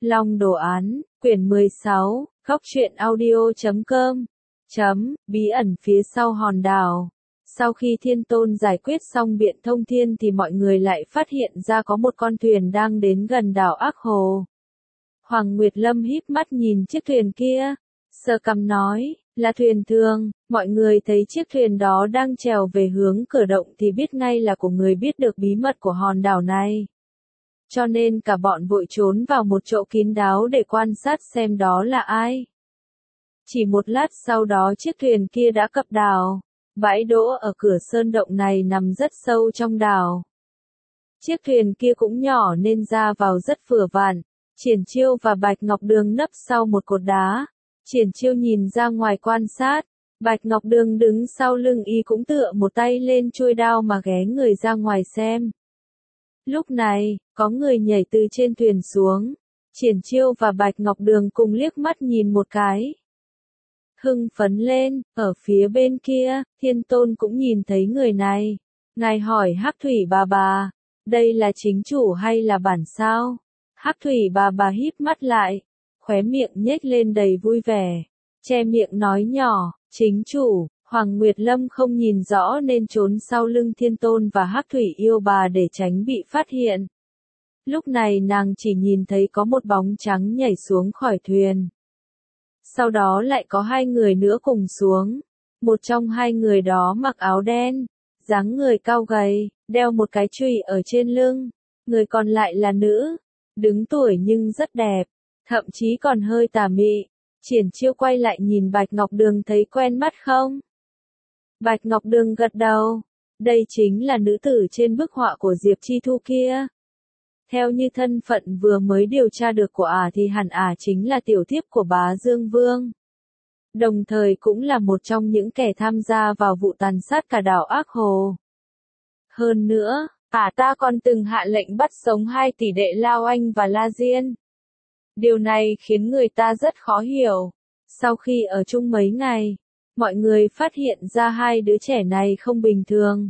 Long đồ án, quyển 16, Góc truyện audio.com. Bí ẩn phía sau hòn đảo. Sau khi Thiên Tôn giải quyết xong Biện Thông Thiên thì mọi người lại phát hiện ra có một con thuyền đang đến gần đảo Ác Hồ. Hoàng Nguyệt Lâm híp mắt nhìn chiếc thuyền kia, sờ cằm nói, là thuyền thường. Mọi người thấy chiếc thuyền đó đang trèo về hướng cửa động thì biết ngay là của người biết được bí mật của hòn đảo này. Cho nên cả bọn vội trốn vào một chỗ kín đáo để quan sát xem đó là ai. Chỉ một lát sau đó chiếc thuyền kia đã cập đảo. Bãi đỗ ở cửa sơn động này nằm rất sâu trong đảo. Chiếc thuyền kia cũng nhỏ nên ra vào rất vừa vặn. Triển Chiêu và Bạch Ngọc Đường nấp sau một cột đá. Triển Chiêu nhìn ra ngoài quan sát. Bạch Ngọc Đường đứng sau lưng y cũng tựa một tay lên chuôi đao mà ghé người ra ngoài xem. Lúc này, có người nhảy từ trên thuyền xuống. Triển Chiêu và Bạch Ngọc Đường cùng liếc mắt nhìn một cái. Hưng phấn lên, ở phía bên kia, Thiên Tôn cũng nhìn thấy người này. Ngài hỏi Hắc Thủy bà, đây là chính chủ hay là bản sao? Hắc Thủy bà híp mắt lại, khóe miệng nhếch lên đầy vui vẻ, che miệng nói nhỏ, chính chủ. Hoàng Nguyệt Lâm không nhìn rõ nên trốn sau lưng Thiên Tôn và Hắc Thủy yêu bà để tránh bị phát hiện. Lúc này nàng chỉ nhìn thấy có một bóng trắng nhảy xuống khỏi thuyền. Sau đó lại có hai người nữa cùng xuống. Một trong hai người đó mặc áo đen, dáng người cao gầy, đeo một cái chùy ở trên lưng. Người còn lại là nữ, đứng tuổi nhưng rất đẹp, thậm chí còn hơi tà mị. Triển Chiêu quay lại nhìn Bạch Ngọc Đường thấy quen mắt không? Bạch Ngọc Đường gật đầu. Đây chính là nữ tử trên bức họa của Diệp Chi Thu kia. Theo như thân phận vừa mới điều tra được của thì hẳn chính là tiểu thiếp của Bá Dương Vương. Đồng thời cũng là một trong những kẻ tham gia vào vụ tàn sát cả đảo Ác Hồ. Hơn nữa, ta còn từng hạ lệnh bắt sống hai tỷ đệ Lao Anh và La Diên. Điều này khiến người ta rất khó hiểu. Sau khi ở chung mấy ngày, mọi người phát hiện ra hai đứa trẻ này không bình thường.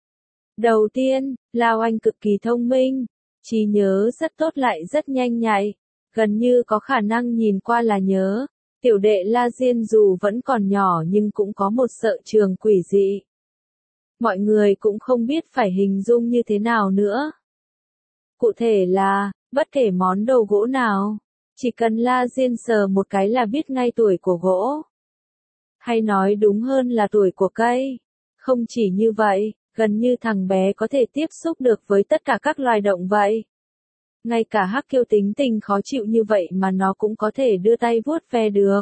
Đầu tiên, Lao Anh cực kỳ thông minh, trí nhớ rất tốt lại rất nhanh nhạy, gần như có khả năng nhìn qua là nhớ. Tiểu đệ La Diên dù vẫn còn nhỏ nhưng cũng có một sở trường quỷ dị. Mọi người cũng không biết phải hình dung như thế nào nữa. Cụ thể là, bất kể món đồ gỗ nào, chỉ cần La Diên sờ một cái là biết ngay tuổi của gỗ. Hay nói đúng hơn là tuổi của cây. Không chỉ như vậy, gần như thằng bé có thể tiếp xúc được với tất cả các loài động vậy. Ngay cả Hắc Kiêu tính tình khó chịu như vậy mà nó cũng có thể đưa tay vuốt ve được.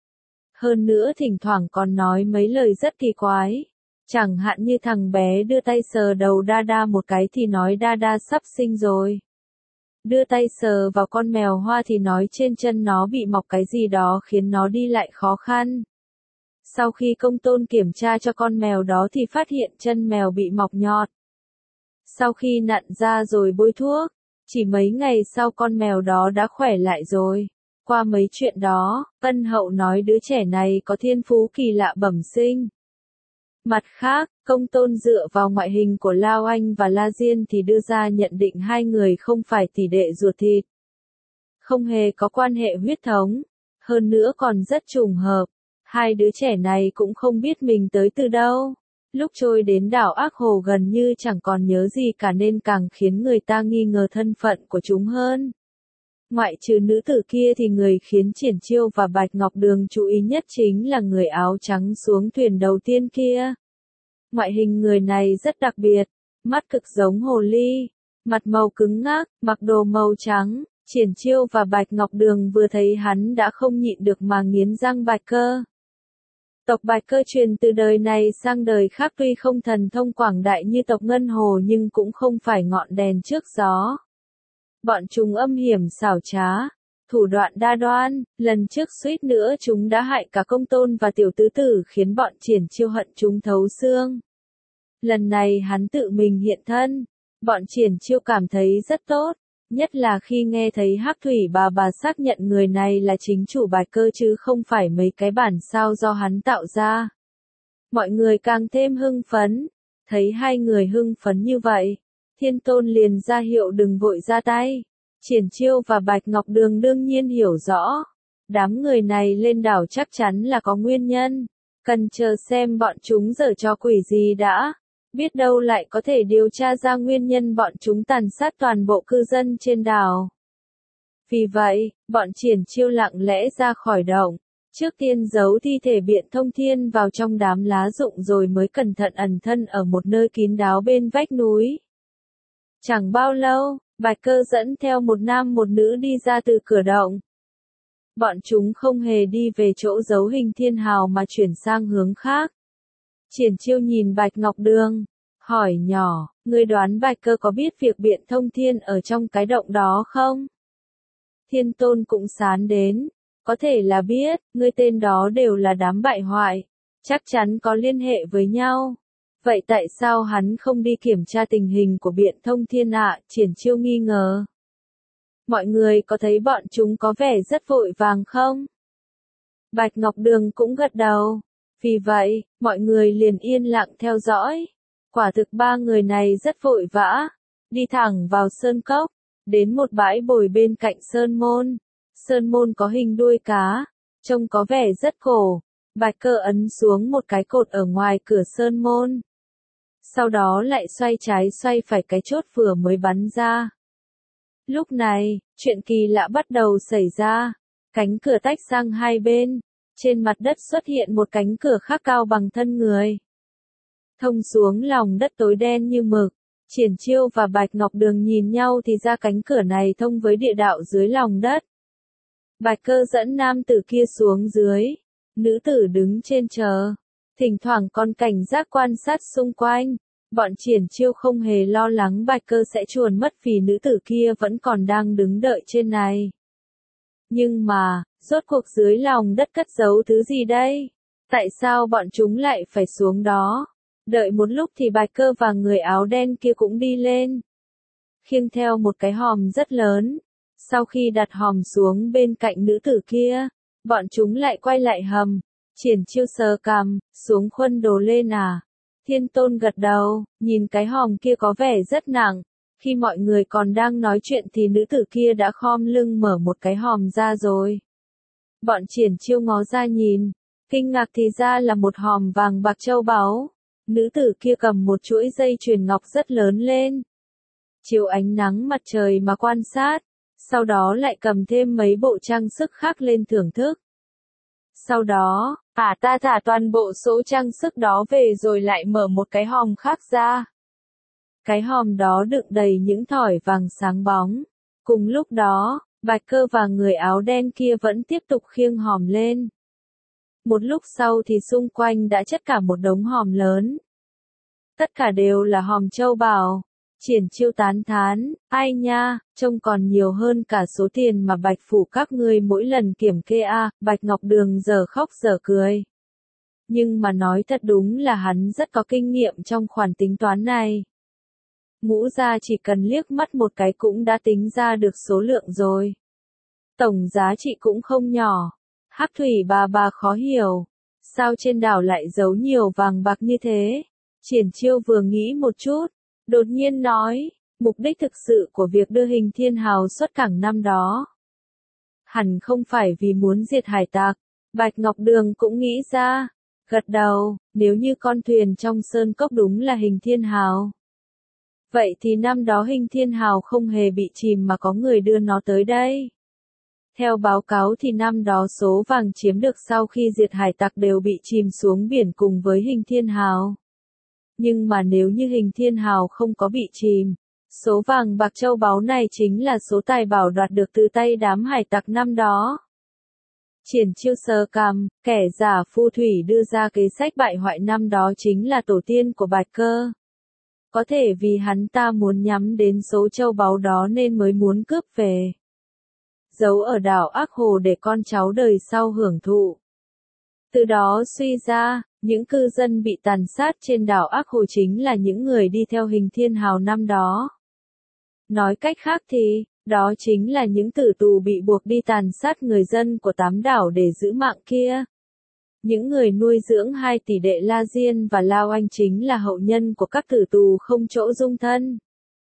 Hơn nữa thỉnh thoảng còn nói mấy lời rất kỳ quái. Chẳng hạn như thằng bé đưa tay sờ đầu Đa một cái thì nói Đa sắp sinh rồi. Đưa tay sờ vào con mèo Hoa thì nói trên chân nó bị mọc cái gì đó khiến nó đi lại khó khăn. Sau khi Công Tôn kiểm tra cho con mèo đó thì phát hiện chân mèo bị mọc nhọt. Sau khi nặn ra rồi bôi thuốc, chỉ mấy ngày sau con mèo đó đã khỏe lại rồi. Qua mấy chuyện đó, Ân Hậu nói đứa trẻ này có thiên phú kỳ lạ bẩm sinh. Mặt khác, Công Tôn dựa vào ngoại hình của Lao Anh và La Diên thì đưa ra nhận định hai người không phải tỷ đệ ruột thịt. Không hề có quan hệ huyết thống. Hơn nữa còn rất trùng hợp. Hai đứa trẻ này cũng không biết mình tới từ đâu. Lúc trôi đến đảo Ác Hồ gần như chẳng còn nhớ gì cả nên càng khiến người ta nghi ngờ thân phận của chúng hơn. Ngoại trừ nữ tử kia thì người khiến Triển Chiêu và Bạch Ngọc Đường chú ý nhất chính là người áo trắng xuống thuyền đầu tiên kia. Ngoại hình người này rất đặc biệt, mắt cực giống hồ ly, mặt màu cứng ngắc, mặc đồ màu trắng. Triển Chiêu và Bạch Ngọc Đường vừa thấy hắn đã không nhịn được mà nghiến răng Bạch Cơ. Tộc Bạch Cơ truyền từ đời này sang đời khác tuy không thần thông quảng đại như tộc Ngân Hồ nhưng cũng không phải ngọn đèn trước gió. Bọn chúng âm hiểm xảo trá, thủ đoạn đa đoan, lần trước suýt nữa chúng đã hại cả Công Tôn và tiểu tứ tử khiến bọn Triển Chiêu hận chúng thấu xương. Lần này hắn tự mình hiện thân, bọn Triển Chiêu cảm thấy rất tốt, nhất là khi nghe thấy Hắc Thủy bà xác nhận người này là chính chủ Bạch Cơ chứ không phải mấy cái bản sao do hắn tạo ra. Mọi người càng thêm hưng phấn, thấy hai người hưng phấn như vậy, Thiên Tôn liền ra hiệu đừng vội ra tay. Triển Chiêu và Bạch Ngọc Đường đương nhiên hiểu rõ. Đám người này lên đảo chắc chắn là có nguyên nhân. Cần chờ xem bọn chúng giở trò quỷ gì đã. Biết đâu lại có thể điều tra ra nguyên nhân bọn chúng tàn sát toàn bộ cư dân trên đảo. Vì vậy, bọn Triển Chiêu lặng lẽ ra khỏi động. Trước tiên giấu thi thể Biện Thông Thiên vào trong đám lá rụng rồi mới cẩn thận ẩn thân ở một nơi kín đáo bên vách núi. Chẳng bao lâu, Bạch Cơ dẫn theo một nam một nữ đi ra từ cửa động. Bọn chúng không hề đi về chỗ giấu Hình Thiên Hào mà chuyển sang hướng khác. Triển Chiêu nhìn Bạch Ngọc Đường, hỏi nhỏ, ngươi đoán Bạch Cơ có biết việc Biện Thông Thiên ở trong cái động đó không? Thiên Tôn cũng sán đến, có thể là biết, ngươi tên đó đều là đám bại hoại, chắc chắn có liên hệ với nhau. Vậy tại sao hắn không đi kiểm tra tình hình của Biện Thông Thiên ạ? Triển Chiêu nghi ngờ. Mọi người có thấy bọn chúng có vẻ rất vội vàng không? Bạch Ngọc Đường cũng gật đầu. Vì vậy, mọi người liền yên lặng theo dõi. Quả thực ba người này rất vội vã. Đi thẳng vào sơn cốc, đến một bãi bồi bên cạnh sơn môn. Sơn môn có hình đuôi cá, trông có vẻ rất cổ. Bạch Cơ ấn xuống một cái cột ở ngoài cửa sơn môn. Sau đó lại xoay trái xoay phải cái chốt vừa mới bắn ra. Lúc này, chuyện kỳ lạ bắt đầu xảy ra. Cánh cửa tách sang hai bên. Trên mặt đất xuất hiện một cánh cửa khác cao bằng thân người. Thông xuống lòng đất tối đen như mực. Triển Chiêu và Bạch Ngọc Đường nhìn nhau thì ra cánh cửa này thông với địa đạo dưới lòng đất. Bạch Cơ dẫn nam tử kia xuống dưới. Nữ tử đứng trên chờ. Thỉnh thoảng còn cảnh giác quan sát xung quanh. Bọn Triển Chiêu không hề lo lắng Bạch Cơ sẽ chuồn mất vì nữ tử kia vẫn còn đang đứng đợi trên này. Nhưng mà, rốt cuộc dưới lòng đất cất giấu thứ gì đây? Tại sao bọn chúng lại phải xuống đó? Đợi một lúc thì Bạch Cơ và người áo đen kia cũng đi lên. Khiêng theo một cái hòm rất lớn. Sau khi đặt hòm xuống bên cạnh nữ tử kia, bọn chúng lại quay lại hầm. Triển Chiêu sờ cằm, xuống khuân đồ lên à? Thiên Tôn gật đầu, nhìn cái hòm kia có vẻ rất nặng. Khi mọi người còn đang nói chuyện thì nữ tử kia đã khom lưng mở một cái hòm ra rồi. Bọn Triển Chiêu ngó ra nhìn, kinh ngạc thì ra là một hòm vàng bạc châu báu. Nữ tử kia cầm một chuỗi dây chuyền ngọc rất lớn lên. Chiếu ánh nắng mặt trời mà quan sát, sau đó lại cầm thêm mấy bộ trang sức khác lên thưởng thức. Sau đó, ta thả toàn bộ số trang sức đó về rồi lại mở một cái hòm khác ra. Cái hòm đó đựng đầy những thỏi vàng sáng bóng. Cùng lúc đó, Bạch Cơ và người áo đen kia vẫn tiếp tục khiêng hòm lên. Một lúc sau thì xung quanh đã chất cả một đống hòm lớn. Tất cả đều là hòm châu báu. Triển Chiêu tán thán, ai nha, trông còn nhiều hơn cả số tiền mà Bạch phủ các ngươi mỗi lần kiểm kê a. Bạch Ngọc Đường giờ khóc giờ cười. Nhưng mà nói thật đúng là hắn rất có kinh nghiệm trong khoản tính toán này. Ngũ gia chỉ cần liếc mắt một cái cũng đã tính ra được số lượng rồi. Tổng giá trị cũng không nhỏ. Hắc Thủy bà khó hiểu. Sao trên đảo lại giấu nhiều vàng bạc như thế? Triển Chiêu vừa nghĩ một chút, đột nhiên nói, mục đích thực sự của việc đưa Hình Thiên Hào xuất cảng năm đó. Hẳn không phải vì muốn diệt hải tặc. Bạch Ngọc Đường cũng nghĩ ra, gật đầu, nếu như con thuyền trong sơn cốc đúng là Hình Thiên Hào. Vậy thì năm đó Hình Thiên Hào không hề bị chìm mà có người đưa nó tới đây. Theo báo cáo thì năm đó số vàng chiếm được sau khi diệt hải tặc đều bị chìm xuống biển cùng với Hình Thiên Hào. Nhưng mà nếu như Hình Thiên Hào không có bị chìm, số vàng bạc châu báu này chính là số tài bảo đoạt được từ tay đám hải tặc năm đó. Triển Chiêu sờ cằm, kẻ giả phù thủy đưa ra kế sách bại hoại năm đó chính là tổ tiên của Bạch Cơ. Có thể vì hắn ta muốn nhắm đến số châu báu đó nên mới muốn cướp về. Giấu ở đảo Ác Hồ để con cháu đời sau hưởng thụ. Từ đó suy ra, những cư dân bị tàn sát trên đảo Ác Hồ chính là những người đi theo Hình Thiên Hào năm đó. Nói cách khác thì, đó chính là những tử tù bị buộc đi tàn sát người dân của 8 đảo để giữ mạng kia. Những người nuôi dưỡng 2 tỷ đệ La Diên và Lao Anh chính là hậu nhân của các tử tù không chỗ dung thân.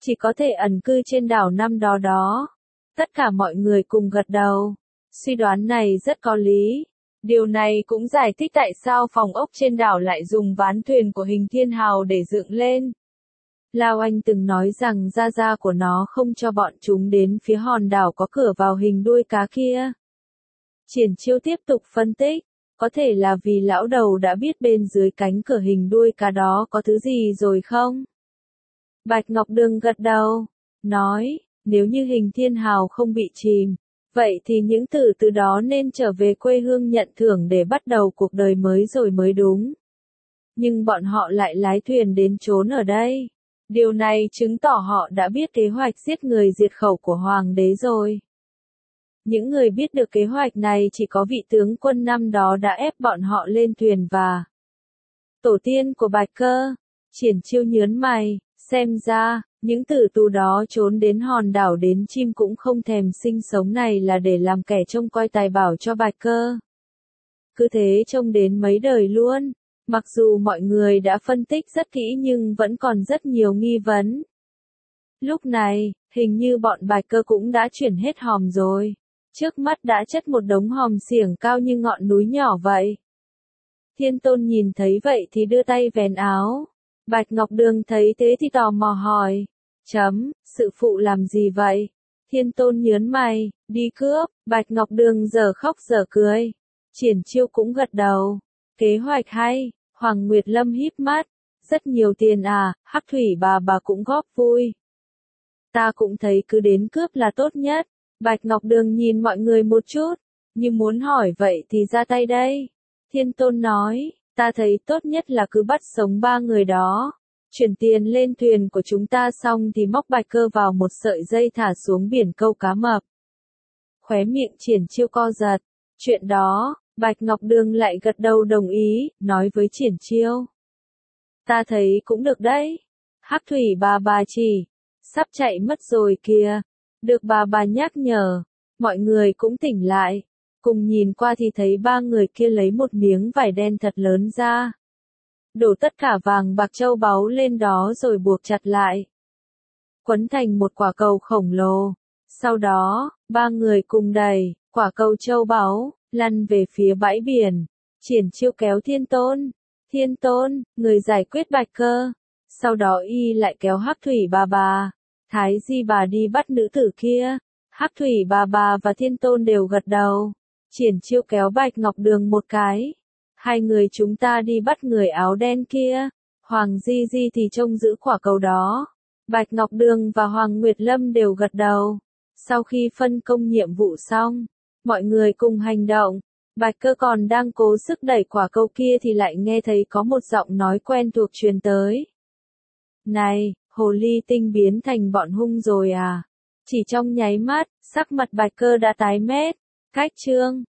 chỉ có thể ẩn cư trên đảo năm đó đó. Tất cả mọi người cùng gật đầu. Suy đoán này rất có lý. Điều này cũng giải thích tại sao phòng ốc trên đảo lại dùng ván thuyền của Hình Thiên Hào để dựng lên. Lao Anh từng nói rằng gia gia của nó không cho bọn chúng đến phía hòn đảo có cửa vào hình đuôi cá kia. Triển Chiêu tiếp tục phân tích, có thể là vì lão đầu đã biết bên dưới cánh cửa hình đuôi cá đó có thứ gì rồi không? Bạch Ngọc Đường gật đầu, nói, nếu như Hình Thiên Hào không bị chìm, vậy thì những tử từ đó nên trở về quê hương nhận thưởng để bắt đầu cuộc đời mới rồi mới đúng. Nhưng bọn họ lại lái thuyền đến trốn ở đây. Điều này chứng tỏ họ đã biết kế hoạch giết người diệt khẩu của Hoàng đế rồi. Những người biết được kế hoạch này chỉ có vị tướng quân năm đó đã ép bọn họ lên thuyền và tổ tiên của Bạch Cơ. Triển Chiêu nhớn mày, xem ra, những tử tù đó trốn đến hòn đảo đến chim cũng không thèm sinh sống này là để làm kẻ trông coi tài bảo cho Bạch Cơ. Cứ thế trông đến mấy đời luôn. Mặc dù mọi người đã phân tích rất kỹ nhưng vẫn còn rất nhiều nghi vấn. Lúc này, hình như bọn Bạch Cơ cũng đã chuyển hết hòm rồi. Trước mắt đã chất một đống hòm xiềng cao như ngọn núi nhỏ vậy. Thiên Tôn nhìn thấy vậy thì đưa tay vén áo. Bạch Ngọc Đường thấy thế thì tò mò hỏi. Sự phụ làm gì vậy? Thiên Tôn nhớn mày, đi cướp. Bạch Ngọc Đường giờ khóc giờ cười. Triển Chiêu cũng gật đầu. Kế hoạch hay. Hoàng Nguyệt Lâm híp mắt. Rất nhiều tiền à, Hắc Thủy bà cũng góp vui. Ta cũng thấy cứ đến cướp là tốt nhất. Bạch Ngọc Đường nhìn mọi người một chút. Như muốn hỏi vậy thì ra tay đây. Thiên Tôn nói, ta thấy tốt nhất là cứ bắt sống 3 người đó. Chuyển tiền lên thuyền của chúng ta xong thì móc Bạch Cơ vào một sợi dây thả xuống biển câu cá mập. Khóe miệng Triển Chiêu co giật. Chuyện đó, Bạch Ngọc Đường lại gật đầu đồng ý, nói với Triển Chiêu. Ta thấy cũng được đấy. Hắc Thủy bà chỉ, sắp chạy mất rồi kìa. Được bà nhắc nhở, mọi người cũng tỉnh lại. Cùng nhìn qua thì thấy 3 người kia lấy một miếng vải đen thật lớn ra. Đổ tất cả vàng bạc châu báu lên đó rồi buộc chặt lại. Quấn thành một quả cầu khổng lồ. Sau đó, 3 người cùng đẩy quả cầu châu báu lăn về phía bãi biển. Triển Chiêu kéo Thiên Tôn. Thiên Tôn, người giải quyết Bạch Cơ. Sau đó y lại kéo Hắc Thủy bà. Thái Di bà đi bắt nữ tử kia. Hắc Thủy bà và Thiên Tôn đều gật đầu. Triển Chiêu kéo Bạch Ngọc Đường một cái. 2 người chúng ta đi bắt người áo đen kia. Hoàng Di thì trông giữ quả cầu đó. Bạch Ngọc Đường và Hoàng Nguyệt Lâm đều gật đầu. Sau khi phân công nhiệm vụ xong, mọi người cùng hành động. Bạch Cơ còn đang cố sức đẩy quả cầu kia thì lại nghe thấy có một giọng nói quen thuộc truyền tới. Này, hồ ly tinh biến thành bọn hung rồi à? Chỉ trong nháy mắt, sắc mặt Bạch Cơ đã tái mét. Cách chương